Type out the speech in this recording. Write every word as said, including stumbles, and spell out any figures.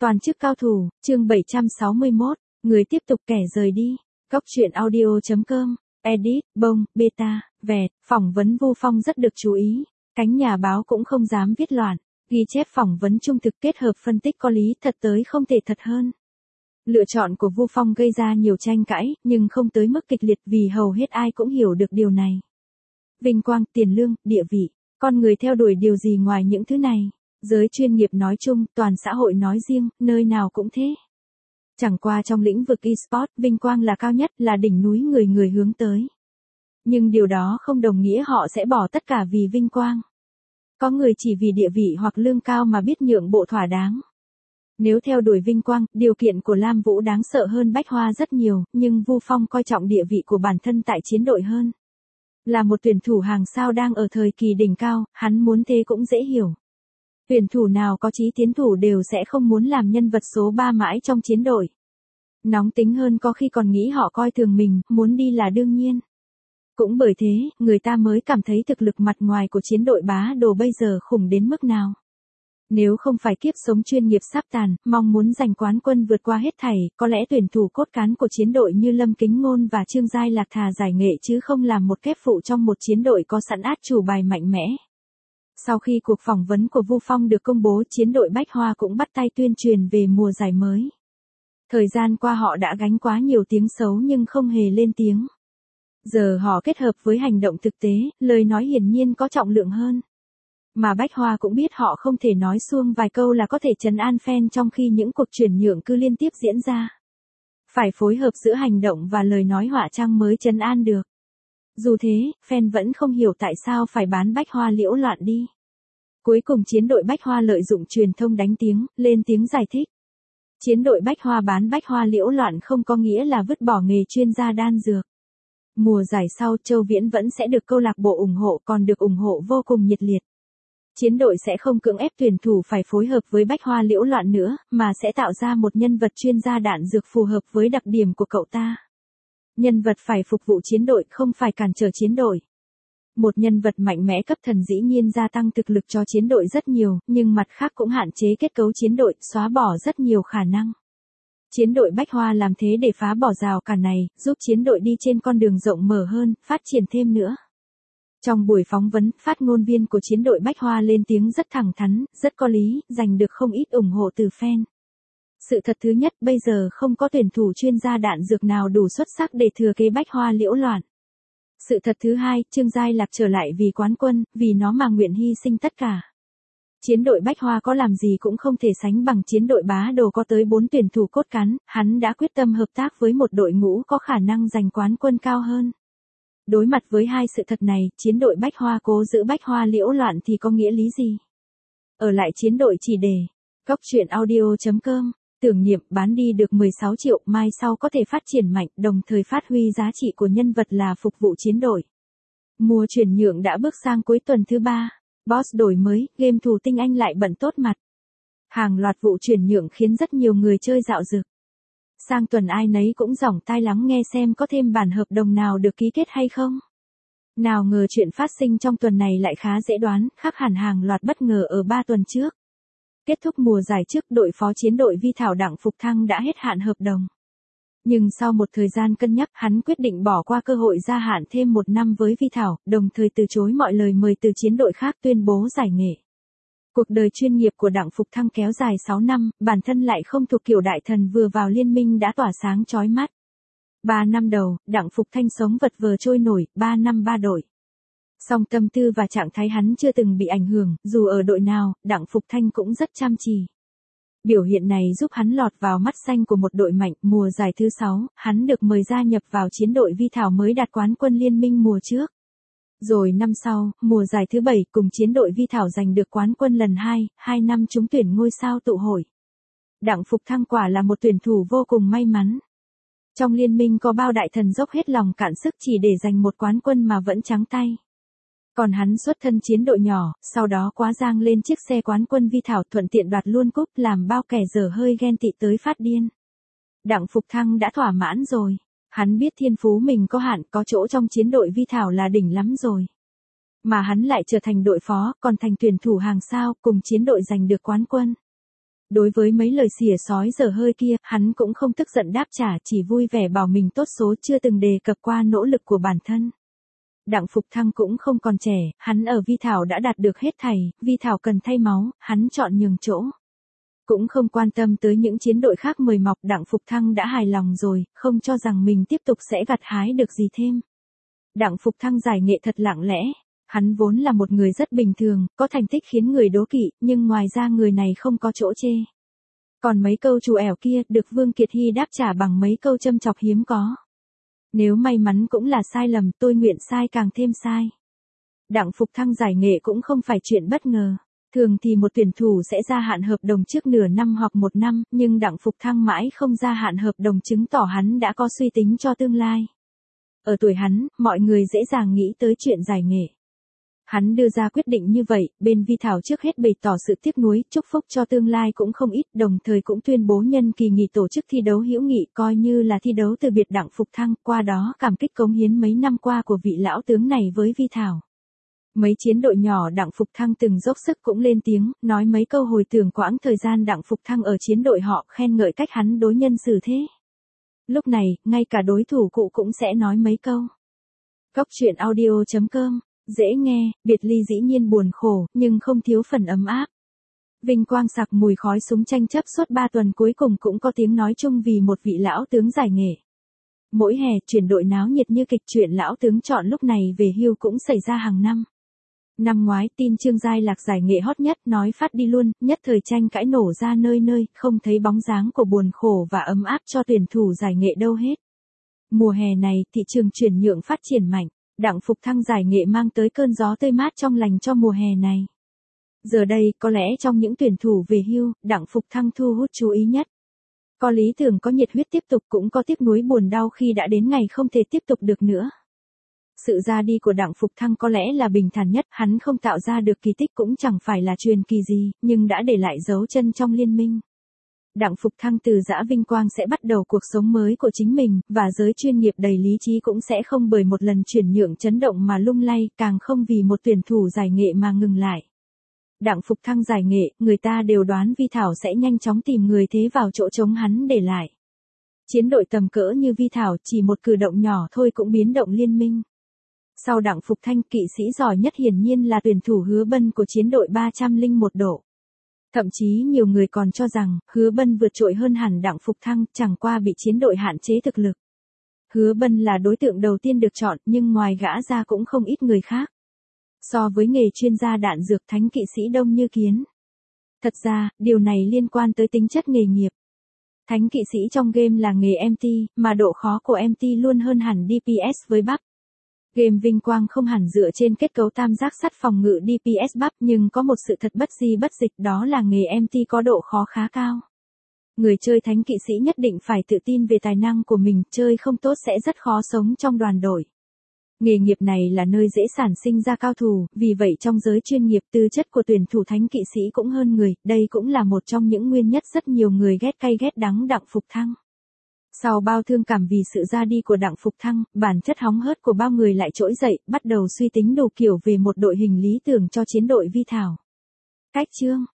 Toàn chức cao thủ, chương bảy trăm sáu mươi mốt, người tiếp tục kẻ rời đi. Góc truyện audio chấm com, edit, bông, beta, vẹt, phỏng vấn Vu Phong rất được chú ý. Cánh nhà báo cũng không dám viết loạn, ghi chép phỏng vấn trung thực kết hợp phân tích có lý thật tới không thể thật hơn. Lựa chọn của Vu Phong gây ra nhiều tranh cãi, nhưng không tới mức kịch liệt vì hầu hết ai cũng hiểu được điều này. Vinh quang, tiền lương, địa vị, con người theo đuổi điều gì ngoài những thứ này? Giới chuyên nghiệp nói chung, toàn xã hội nói riêng, nơi nào cũng thế. Chẳng qua trong lĩnh vực e-sport, vinh quang là cao nhất, là đỉnh núi người người hướng tới. Nhưng điều đó không đồng nghĩa họ sẽ bỏ tất cả vì vinh quang. Có người chỉ vì địa vị hoặc lương cao mà biết nhượng bộ thỏa đáng. Nếu theo đuổi vinh quang, điều kiện của Lam Vũ đáng sợ hơn Bách Hoa rất nhiều, nhưng Vu Phong coi trọng địa vị của bản thân tại chiến đội hơn. Là một tuyển thủ hàng sao đang ở thời kỳ đỉnh cao, hắn muốn thế cũng dễ hiểu. Tuyển thủ nào có chí tiến thủ đều sẽ không muốn làm nhân vật số ba mãi trong chiến đội. Nóng tính hơn có khi còn nghĩ họ coi thường mình, muốn đi là đương nhiên. Cũng bởi thế, người ta mới cảm thấy thực lực mặt ngoài của chiến đội bá đồ bây giờ khủng đến mức nào. Nếu không phải kiếp sống chuyên nghiệp sắp tàn, mong muốn giành quán quân vượt qua hết thảy, có lẽ tuyển thủ cốt cán của chiến đội như Lâm Kính Ngôn và Trương Giai Lạc thà giải nghệ chứ không làm một kép phụ trong một chiến đội có sẵn át chủ bài mạnh mẽ. Sau khi cuộc phỏng vấn của Vu Phong được công bố, chiến đội Bách Hoa cũng bắt tay tuyên truyền về mùa giải mới. Thời gian qua họ đã gánh quá nhiều tiếng xấu nhưng không hề lên tiếng. Giờ họ kết hợp với hành động thực tế, lời nói hiển nhiên có trọng lượng hơn. Mà Bách Hoa cũng biết họ không thể nói suông vài câu là có thể trấn an fan trong khi những cuộc chuyển nhượng cứ liên tiếp diễn ra. Phải phối hợp giữa hành động và lời nói họa chăng mới trấn an được. Dù thế, fan vẫn không hiểu tại sao phải bán Bách Hoa liễu loạn đi. Cuối cùng chiến đội Bách Hoa lợi dụng truyền thông đánh tiếng, lên tiếng giải thích. Chiến đội Bách Hoa bán Bách Hoa liễu loạn không có nghĩa là vứt bỏ nghề chuyên gia đan dược. Mùa giải sau Châu Viễn vẫn sẽ được câu lạc bộ ủng hộ, còn được ủng hộ vô cùng nhiệt liệt. Chiến đội sẽ không cưỡng ép tuyển thủ phải phối hợp với Bách Hoa liễu loạn nữa, mà sẽ tạo ra một nhân vật chuyên gia đạn dược phù hợp với đặc điểm của cậu ta. Nhân vật phải phục vụ chiến đội, không phải cản trở chiến đội. Một nhân vật mạnh mẽ cấp thần dĩ nhiên gia tăng thực lực cho chiến đội rất nhiều, nhưng mặt khác cũng hạn chế kết cấu chiến đội, xóa bỏ rất nhiều khả năng. Chiến đội Bách Hoa làm thế để phá bỏ rào cản này, giúp chiến đội đi trên con đường rộng mở hơn, phát triển thêm nữa. Trong buổi phỏng vấn, phát ngôn viên của chiến đội Bách Hoa lên tiếng rất thẳng thắn, rất có lý, giành được không ít ủng hộ từ fan. Sự thật thứ nhất, bây giờ không có tuyển thủ chuyên gia đạn dược nào đủ xuất sắc để thừa kế Bách Hoa liễu loạn. Sự thật thứ hai, Trương Giai Lạc trở lại vì quán quân, vì nó mà nguyện hy sinh tất cả. Chiến đội Bách Hoa có làm gì cũng không thể sánh bằng chiến đội bá đồ có tới bốn tuyển thủ cốt cán, hắn đã quyết tâm hợp tác với một đội ngũ có khả năng giành quán quân cao hơn. Đối mặt với hai sự thật này, chiến đội Bách Hoa cố giữ Bách Hoa liễu loạn thì có nghĩa lý gì? Ở lại chiến đội chỉ để góc truyện audio chấm com, tưởng niệm bán đi được mười sáu triệu, mai sau có thể phát triển mạnh, đồng thời phát huy giá trị của nhân vật là phục vụ chiến đội. Mùa chuyển nhượng đã bước sang cuối tuần thứ ba, boss đổi mới, game thủ tinh anh lại bận tốt mặt. Hàng loạt vụ chuyển nhượng khiến rất nhiều người chơi dạo dực. Sang tuần ai nấy cũng giỏng tai lắng nghe xem có thêm bản hợp đồng nào được ký kết hay không. Nào ngờ chuyện phát sinh trong tuần này lại khá dễ đoán, khác hẳn hàng loạt bất ngờ ở ba tuần trước. Kết thúc mùa giải trước, đội phó chiến đội Vi Thảo Đặng Phục Thăng đã hết hạn hợp đồng. Nhưng sau một thời gian cân nhắc, hắn quyết định bỏ qua cơ hội gia hạn thêm một năm với Vi Thảo, đồng thời từ chối mọi lời mời từ chiến đội khác tuyên bố giải nghệ. Cuộc đời chuyên nghiệp của Đặng Phục Thăng kéo dài sáu năm, bản thân lại không thuộc kiểu đại thần vừa vào liên minh đã tỏa sáng chói mắt. Ba năm đầu, Đặng Phục Thanh sống vật vờ trôi nổi, ba năm ba đội. Song tâm tư và trạng thái hắn chưa từng bị ảnh hưởng, dù ở đội nào, Đặng Phục Thanh cũng rất chăm chỉ. Biểu hiện này giúp hắn lọt vào mắt xanh của một đội mạnh. Mùa giải thứ sáu, hắn được mời gia nhập vào chiến đội Vi Thảo mới đạt quán quân liên minh mùa trước. Rồi năm sau, mùa giải thứ bảy, cùng chiến đội Vi Thảo giành được quán quân lần hai, hai năm trúng tuyển ngôi sao tụ hội. Đặng Phục Thăng quả là một tuyển thủ vô cùng may mắn. Trong liên minh có bao đại thần dốc hết lòng cạn sức chỉ để giành một quán quân mà vẫn trắng tay. Còn hắn xuất thân chiến đội nhỏ, sau đó quá giang lên chiếc xe quán quân Vi Thảo thuận tiện đoạt luôn cúp, làm bao kẻ dở hơi ghen tị tới phát điên. Đặng Phục Thăng đã thỏa mãn rồi. Hắn biết thiên phú mình có hạn, có chỗ trong chiến đội Vi Thảo là đỉnh lắm rồi. Mà hắn lại trở thành đội phó, còn thành tuyển thủ hàng sao, cùng chiến đội giành được quán quân. Đối với mấy lời xỉa sói dở hơi kia, hắn cũng không tức giận đáp trả, chỉ vui vẻ bảo mình tốt số, chưa từng đề cập qua nỗ lực của bản thân. Đặng Phục Thăng cũng không còn trẻ, hắn ở Vi Thảo đã đạt được hết thảy, Vi Thảo cần thay máu, hắn chọn nhường chỗ. Cũng không quan tâm tới những chiến đội khác mời mọc, Đặng Phục Thăng đã hài lòng rồi, không cho rằng mình tiếp tục sẽ gặt hái được gì thêm. Đặng Phục Thăng giải nghệ thật lặng lẽ, hắn vốn là một người rất bình thường, có thành tích khiến người đố kỵ, nhưng ngoài ra người này không có chỗ chê. Còn mấy câu trù ẻo kia, được Vương Kiệt Hy đáp trả bằng mấy câu châm chọc hiếm có. Nếu may mắn cũng là sai lầm, tôi nguyện sai càng thêm sai. Đặng Phục Thăng giải nghệ cũng không phải chuyện bất ngờ. Thường thì một tuyển thủ sẽ gia hạn hợp đồng trước nửa năm hoặc một năm, nhưng Đặng Phục Thăng mãi không gia hạn hợp đồng chứng tỏ hắn đã có suy tính cho tương lai. Ở tuổi hắn, mọi người dễ dàng nghĩ tới chuyện giải nghệ. Hắn đưa ra quyết định như vậy, bên Vi Thảo trước hết bày tỏ sự tiếc nuối, chúc phúc cho tương lai cũng không ít, đồng thời cũng tuyên bố nhân kỳ nghỉ tổ chức thi đấu hữu nghị coi như là thi đấu từ biệt Đặng Phục Thăng, qua đó cảm kích cống hiến mấy năm qua của vị lão tướng này với Vi Thảo. Mấy chiến đội nhỏ Đặng Phục Thăng từng dốc sức cũng lên tiếng, nói mấy câu hồi tưởng quãng thời gian Đặng Phục Thăng ở chiến đội họ, khen ngợi cách hắn đối nhân xử thế. Lúc này, ngay cả đối thủ cũ cũng sẽ nói mấy câu. Góc truyện audio chấm com, dễ nghe, biệt ly dĩ nhiên buồn khổ, nhưng không thiếu phần ấm áp. Vinh quang sặc mùi khói súng tranh chấp suốt ba tuần cuối cùng cũng có tiếng nói chung vì một vị lão tướng giải nghệ. Mỗi hè, chuyển đội náo nhiệt như kịch truyện lão tướng chọn lúc này về hưu cũng xảy ra hàng năm. Năm ngoái tin Trương Giai Lạc giải nghệ hot nhất, nói phát đi luôn, nhất thời tranh cãi nổ ra nơi nơi, không thấy bóng dáng của buồn khổ và ấm áp cho tuyển thủ giải nghệ đâu hết. Mùa hè này, thị trường chuyển nhượng phát triển mạnh, Đặng Phục Thăng giải nghệ mang tới cơn gió tươi mát trong lành cho mùa hè này. Giờ đây, có lẽ trong những tuyển thủ về hưu, Đặng Phục Thăng thu hút chú ý nhất. Có lý tưởng có nhiệt huyết tiếp tục cũng có tiếc nuối buồn đau khi đã đến ngày không thể tiếp tục được nữa. Sự ra đi của Đặng Phục Thăng có lẽ là bình thản nhất, hắn không tạo ra được kỳ tích cũng chẳng phải là truyền kỳ gì, nhưng đã để lại dấu chân trong liên minh. Đặng Phục Thăng từ giã vinh quang sẽ bắt đầu cuộc sống mới của chính mình, và giới chuyên nghiệp đầy lý trí cũng sẽ không bởi một lần chuyển nhượng chấn động mà lung lay, càng không vì một tuyển thủ giải nghệ mà ngừng lại. Đặng Phục Thăng giải nghệ, người ta đều đoán Vi Thảo sẽ nhanh chóng tìm người thế vào chỗ trống hắn để lại. Chiến đội tầm cỡ như Vi Thảo chỉ một cử động nhỏ thôi cũng biến động liên minh. Sau Đặng Phục Thăng, kỵ sĩ giỏi nhất hiển nhiên là tuyển thủ Hứa Bân của chiến đội ba trăm lẻ một độ. Thậm chí nhiều người còn cho rằng, Hứa Bân vượt trội hơn hẳn Đặng Phục Thăng, chẳng qua bị chiến đội hạn chế thực lực. Hứa Bân là đối tượng đầu tiên được chọn, nhưng ngoài gã ra cũng không ít người khác. So với nghề chuyên gia đạn dược, thánh kỵ sĩ đông như kiến. Thật ra, điều này liên quan tới tính chất nghề nghiệp. Thánh kỵ sĩ trong game là nghề em tê, mà độ khó của em tê luôn hơn hẳn đê pê ét với bắp. Game vinh quang không hẳn dựa trên kết cấu tam giác sắt phòng ngự đê pê ét bắp, nhưng có một sự thật bất di bất dịch, đó là nghề em tê có độ khó khá cao. Người chơi thánh kỵ sĩ nhất định phải tự tin về tài năng của mình, chơi không tốt sẽ rất khó sống trong đoàn đội. Nghề nghiệp này là nơi dễ sản sinh ra cao thủ, vì vậy trong giới chuyên nghiệp tư chất của tuyển thủ thánh kỵ sĩ cũng hơn người, đây cũng là một trong những nguyên nhất rất nhiều người ghét cay ghét đắng Đặng Phục Thăng. Sau bao thương cảm vì sự ra đi của Đặng Phục Thăng, bản chất hóng hớt của bao người lại trỗi dậy, bắt đầu suy tính đủ kiểu về một đội hình lý tưởng cho chiến đội Vi Thảo. Cách chương